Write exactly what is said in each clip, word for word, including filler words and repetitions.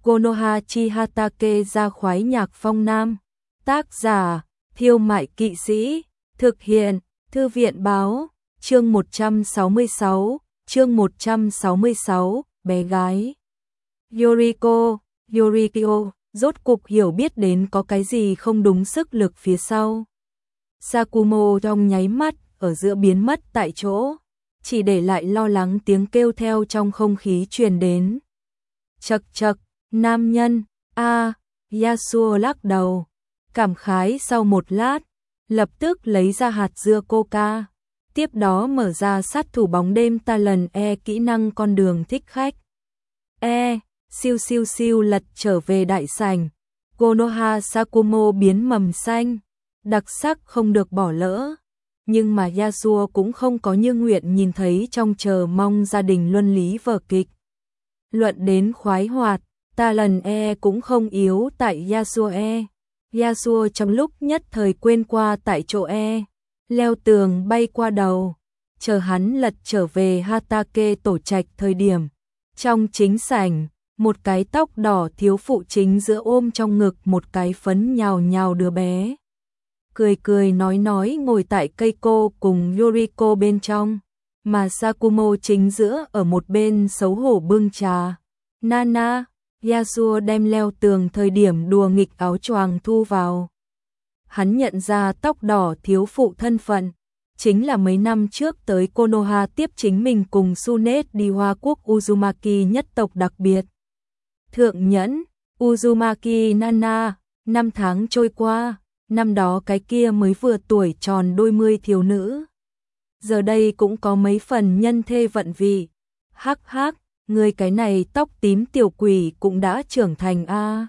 Konoha chi Hatake ra khoái nhạc phong nam. Tác giả, Thiêu Mại Kỵ Sĩ. Thực hiện, Thư viện Báo. Chương một trăm sáu mươi sáu, chương một trăm sáu mươi sáu, bé gái. Yoriko, Yoriko, rốt cục hiểu biết đến có cái gì không đúng sức lực phía sau. Sakumo trong nháy mắt, ở giữa biến mất tại chỗ, chỉ để lại lo lắng tiếng kêu theo trong không khí truyền đến. Chậc chậc, nam nhân, a, Yasuo lắc đầu, cảm khái sau một lát, lập tức lấy ra hạt dưa coca, tiếp đó mở ra sát thủ bóng đêm Talon E kỹ năng con đường thích khách. E, siêu siêu siêu lật trở về đại sảnh, Konoha Sakumo biến mầm xanh, đặc sắc không được bỏ lỡ. Nhưng mà Yasuo cũng không có như nguyện nhìn thấy trong chờ mong gia đình luân lý vở kịch. Luận đến khoái hoạt, Talon E cũng không yếu tại Yasuo E. Yasuo trong lúc nhất thời quên qua tại chỗ E, leo tường bay qua đầu, chờ hắn lật trở về Hatake tổ trạch thời điểm. Trong chính sảnh, một cái tóc đỏ thiếu phụ chính giữa ôm trong ngực một cái phấn nhào nhào đứa bé. Cười cười nói nói ngồi tại cây cô cùng Yoriko bên trong, mà Sakumo chính giữa ở một bên xấu hổ bưng trà. Nana, Yasuo đem leo tường thời điểm đùa nghịch áo choàng thu vào. Hắn nhận ra tóc đỏ thiếu phụ thân phận, chính là mấy năm trước tới Konoha tiếp chính mình cùng Tsunet đi Hoa Quốc Uzumaki nhất tộc đặc biệt. Thượng nhẫn, Uzumaki Nana, năm tháng trôi qua, năm đó cái kia mới vừa tuổi tròn đôi mươi thiếu nữ. Giờ đây cũng có mấy phần nhân thê vận vị. Hắc hắc, người cái này tóc tím tiểu quỷ cũng đã trưởng thành a.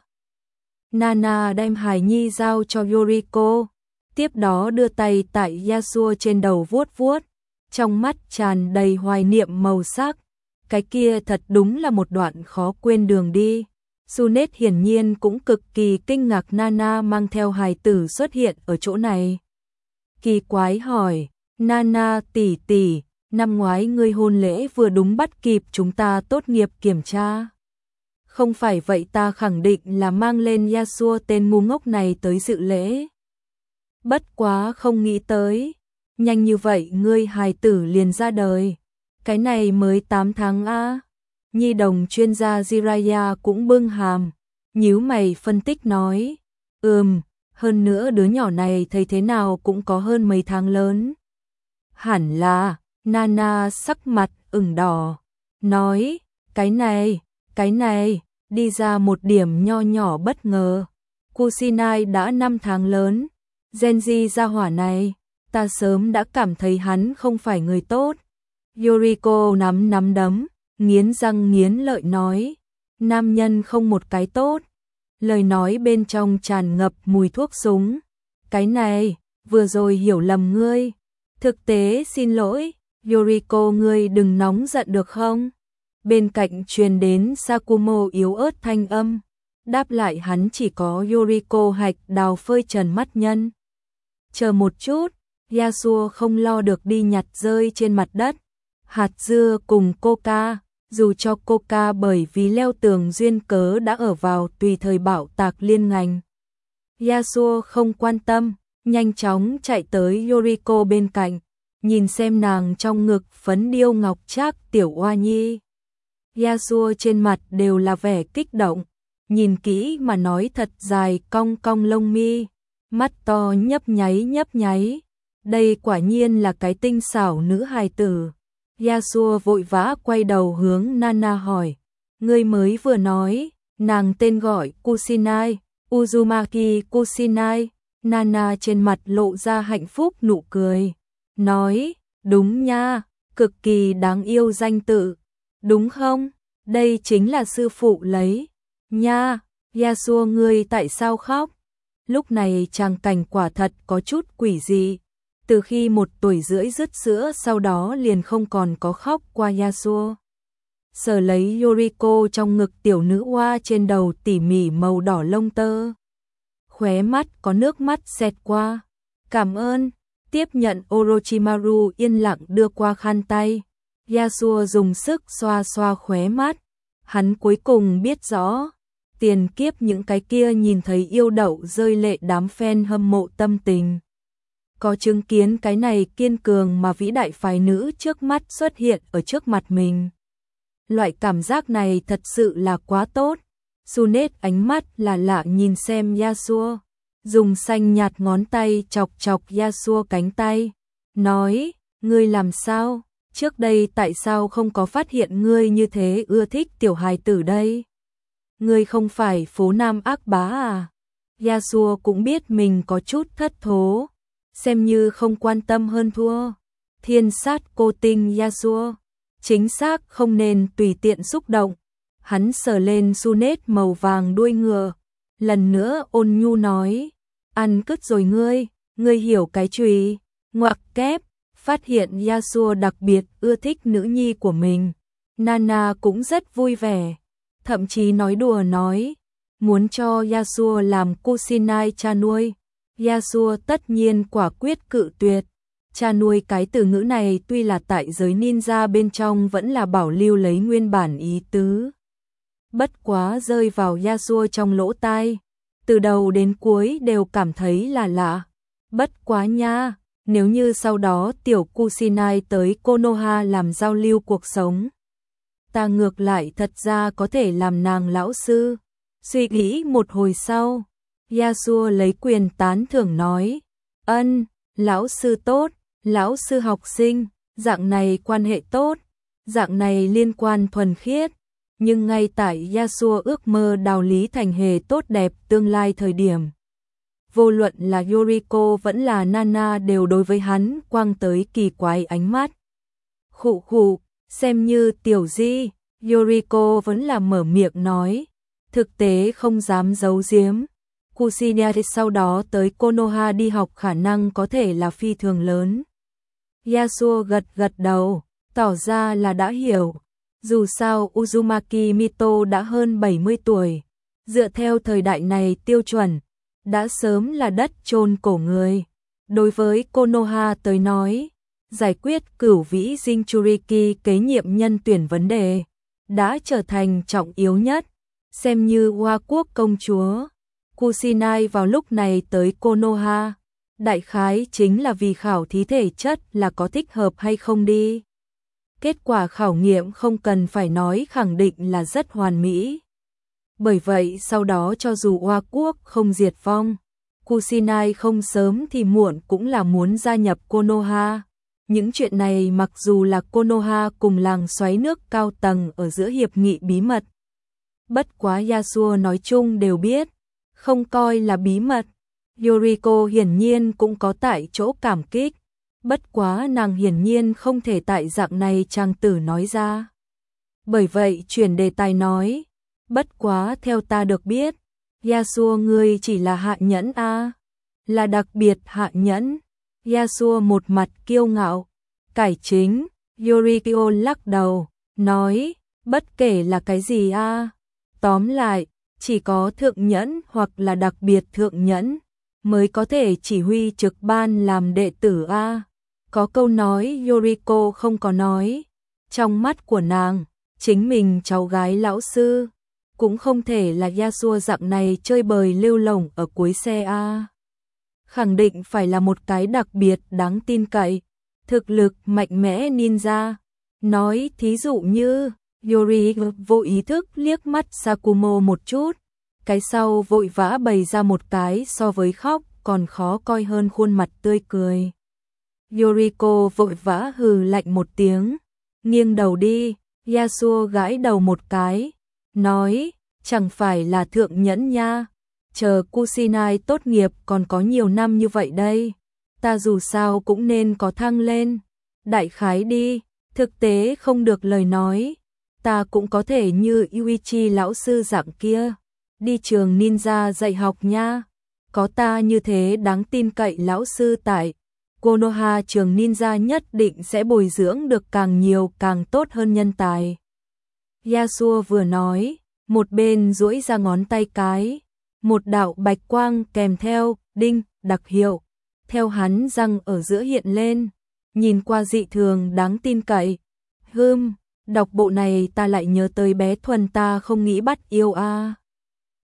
Nana đem hài nhi giao cho Yoriko, tiếp đó đưa tay tại Yasuo trên đầu vuốt vuốt, trong mắt tràn đầy hoài niệm màu sắc. Cái kia thật đúng là một đoạn khó quên đường đi. Tsunet hiển nhiên cũng cực kỳ kinh ngạc Nana mang theo hài tử xuất hiện ở chỗ này. Kỳ quái hỏi, Nana tỷ tỷ, năm ngoái ngươi hôn lễ vừa đúng bắt kịp chúng ta tốt nghiệp kiểm tra. Không phải vậy ta khẳng định là mang lên Yasuo tên ngu ngốc này tới dự lễ. Bất quá không nghĩ tới, nhanh như vậy ngươi hài tử liền ra đời. Cái này mới tám tháng a. Nhi đồng chuyên gia Jiraiya cũng bưng hàm, nhíu mày phân tích nói, ừm, hơn nữa đứa nhỏ này thấy thế nào cũng có hơn mấy tháng lớn. Hẳn là, Nana sắc mặt ửng đỏ, nói, cái này, cái này, đi ra một điểm nho nhỏ bất ngờ. Kusinai đã năm tháng lớn, Genji gia hỏa này, ta sớm đã cảm thấy hắn không phải người tốt. Yoriko nắm nắm đấm, nghiến răng nghiến lợi nói, nam nhân không một cái tốt. Lời nói bên trong tràn ngập mùi thuốc súng. Cái này, vừa rồi hiểu lầm ngươi. Thực tế xin lỗi, Yoriko ngươi đừng nóng giận được không? Bên cạnh truyền đến Sakumo yếu ớt thanh âm. Đáp lại hắn chỉ có Yoriko hạch đào phơi trần mắt nhân. Chờ một chút, Yasuo không lo được đi nhặt rơi trên mặt đất. Hạt dưa cùng coca, dù cho coca bởi vì leo tường duyên cớ đã ở vào tùy thời bạo tạc liên ngành. Yasuo không quan tâm, nhanh chóng chạy tới Yoriko bên cạnh, nhìn xem nàng trong ngực phấn điêu ngọc trác tiểu oa nhi. Yasuo trên mặt đều là vẻ kích động, nhìn kỹ mà nói thật dài cong cong lông mi, mắt to nhấp nháy nhấp nháy. Đây quả nhiên là cái tinh xảo nữ hài tử. Yasuo vội vã quay đầu hướng Nana hỏi, ngươi mới vừa nói, nàng tên gọi Kusinai, Uzumaki Kusinai. Nana trên mặt lộ ra hạnh phúc nụ cười, nói, đúng nha, cực kỳ đáng yêu danh tự, đúng không? Đây chính là sư phụ lấy, nha. Yasuo ngươi tại sao khóc? Lúc này tràng cảnh quả thật có chút quỷ dị. Từ khi một tuổi rưỡi dứt sữa sau đó liền không còn có khóc qua Yasuo. Sờ lấy Yoriko trong ngực tiểu nữ oa trên đầu tỉ mỉ màu đỏ lông tơ. Khóe mắt có nước mắt xẹt qua. Cảm ơn. Tiếp nhận Orochimaru yên lặng đưa qua khăn tay. Yasuo dùng sức xoa xoa khóe mắt. Hắn cuối cùng biết rõ, tiền kiếp những cái kia nhìn thấy yêu đậu rơi lệ đám fan hâm mộ tâm tình. Có chứng kiến cái này kiên cường mà vĩ đại phái nữ trước mắt xuất hiện ở trước mặt mình. Loại cảm giác này thật sự là quá tốt. Sunet ánh mắt là lạ nhìn xem Yasuo, dùng xanh nhạt ngón tay chọc chọc Yasuo cánh tay, nói, ngươi làm sao? Trước đây tại sao không có phát hiện ngươi như thế ưa thích tiểu hài tử đây? Ngươi không phải phố Nam ác bá à? Yasuo cũng biết mình có chút thất thố, xem như không quan tâm hơn thua. Thiên sát cô tinh Yasuo, chính xác không nên tùy tiện xúc động. Hắn sờ lên Sunet màu vàng đuôi ngựa, lần nữa ôn nhu nói, ăn cứt rồi ngươi, ngươi hiểu cái chùy, ngoặc kép. Phát hiện Yasuo đặc biệt ưa thích nữ nhi của mình, Nana cũng rất vui vẻ, thậm chí nói đùa nói, muốn cho Yasuo làm Kusinai cha nuôi. Yasuo tất nhiên quả quyết cự tuyệt. Cha nuôi cái từ ngữ này tuy là tại giới ninja bên trong vẫn là bảo lưu lấy nguyên bản ý tứ. Bất quá rơi vào Yasuo trong lỗ tai, từ đầu đến cuối đều cảm thấy là lạ. Bất quá nha, nếu như sau đó tiểu Kusinai tới Konoha làm giao lưu cuộc sống, ta ngược lại thật ra có thể làm nàng lão sư. Suy nghĩ một hồi sau, Yasuo lấy quyền tán thưởng nói, ân, lão sư tốt, lão sư học sinh, dạng này quan hệ tốt, dạng này liên quan thuần khiết. Nhưng ngay tại Yasuo ước mơ đào lý thành hề tốt đẹp tương lai thời điểm, vô luận là Yuriko vẫn là Nana đều đối với hắn quang tới kỳ quái ánh mắt. Khụ khụ, xem như tiểu di, Yuriko vẫn là mở miệng nói, thực tế không dám giấu giếm. Kusinai sau đó tới Konoha đi học khả năng có thể là phi thường lớn. Yasuo gật gật đầu, tỏ ra là đã hiểu. Dù sao Uzumaki Mito đã hơn bảy mươi tuổi, dựa theo thời đại này tiêu chuẩn, đã sớm là đất chôn cổ người. Đối với Konoha tới nói, giải quyết cửu vĩ Jinchuriki kế nhiệm nhân tuyển vấn đề, đã trở thành trọng yếu nhất, xem như Hoa Quốc công chúa. Kusinai vào lúc này tới Konoha, đại khái chính là vì khảo thí thể chất là có thích hợp hay không đi. Kết quả khảo nghiệm không cần phải nói khẳng định là rất hoàn mỹ. Bởi vậy sau đó cho dù Hoa Quốc không diệt vong, Kusinai không sớm thì muộn cũng là muốn gia nhập Konoha. Những chuyện này mặc dù là Konoha cùng làng xoáy nước cao tầng ở giữa hiệp nghị bí mật. Bất quá Yasuo nói chung đều biết, không coi là bí mật. Yuriko hiển nhiên cũng có tại chỗ cảm kích. Bất quá nàng hiển nhiên không thể tại dạng này trang tử nói ra. Bởi vậy chuyển đề tài nói, bất quá theo ta được biết, Yasuo ngươi chỉ là hạ nhẫn a, à? Là đặc biệt hạ nhẫn. Yasuo một mặt kiêu ngạo, cải chính. Yuriko lắc đầu, nói, bất kể là cái gì a, à? Tóm lại, chỉ có thượng nhẫn hoặc là đặc biệt thượng nhẫn mới có thể chỉ huy trực ban làm đệ tử a. À? Có câu nói Yuriko không có nói, trong mắt của nàng, chính mình cháu gái lão sư, cũng không thể là Yasuo dạng này chơi bời lêu lổng ở cuối xe a. Khẳng định phải là một cái đặc biệt đáng tin cậy, thực lực mạnh mẽ ninja. Nói thí dụ như, Yuri vô ý thức liếc mắt Sakumo một chút, cái sau vội vã bày ra một cái so với khóc còn khó coi hơn khuôn mặt tươi cười. Yuriko vội vã hừ lạnh một tiếng, nghiêng đầu đi. Yasuo gãi đầu một cái, nói, chẳng phải là thượng nhẫn nha, chờ Kusinai tốt nghiệp còn có nhiều năm như vậy đây, ta dù sao cũng nên có thăng lên, đại khái đi, thực tế không được lời nói, ta cũng có thể như Yuichi lão sư dạng kia, đi trường ninja dạy học nha, có ta như thế đáng tin cậy lão sư tại Konoha trường ninja nhất định sẽ bồi dưỡng được càng nhiều càng tốt hơn nhân tài. Yasuo vừa nói, một bên duỗi ra ngón tay cái, một đạo bạch quang kèm theo đinh đặc hiệu, theo hắn răng ở giữa hiện lên, nhìn qua dị thường đáng tin cậy. Hừm, đọc bộ này ta lại nhớ tới bé Thuần ta không nghĩ bắt yêu a.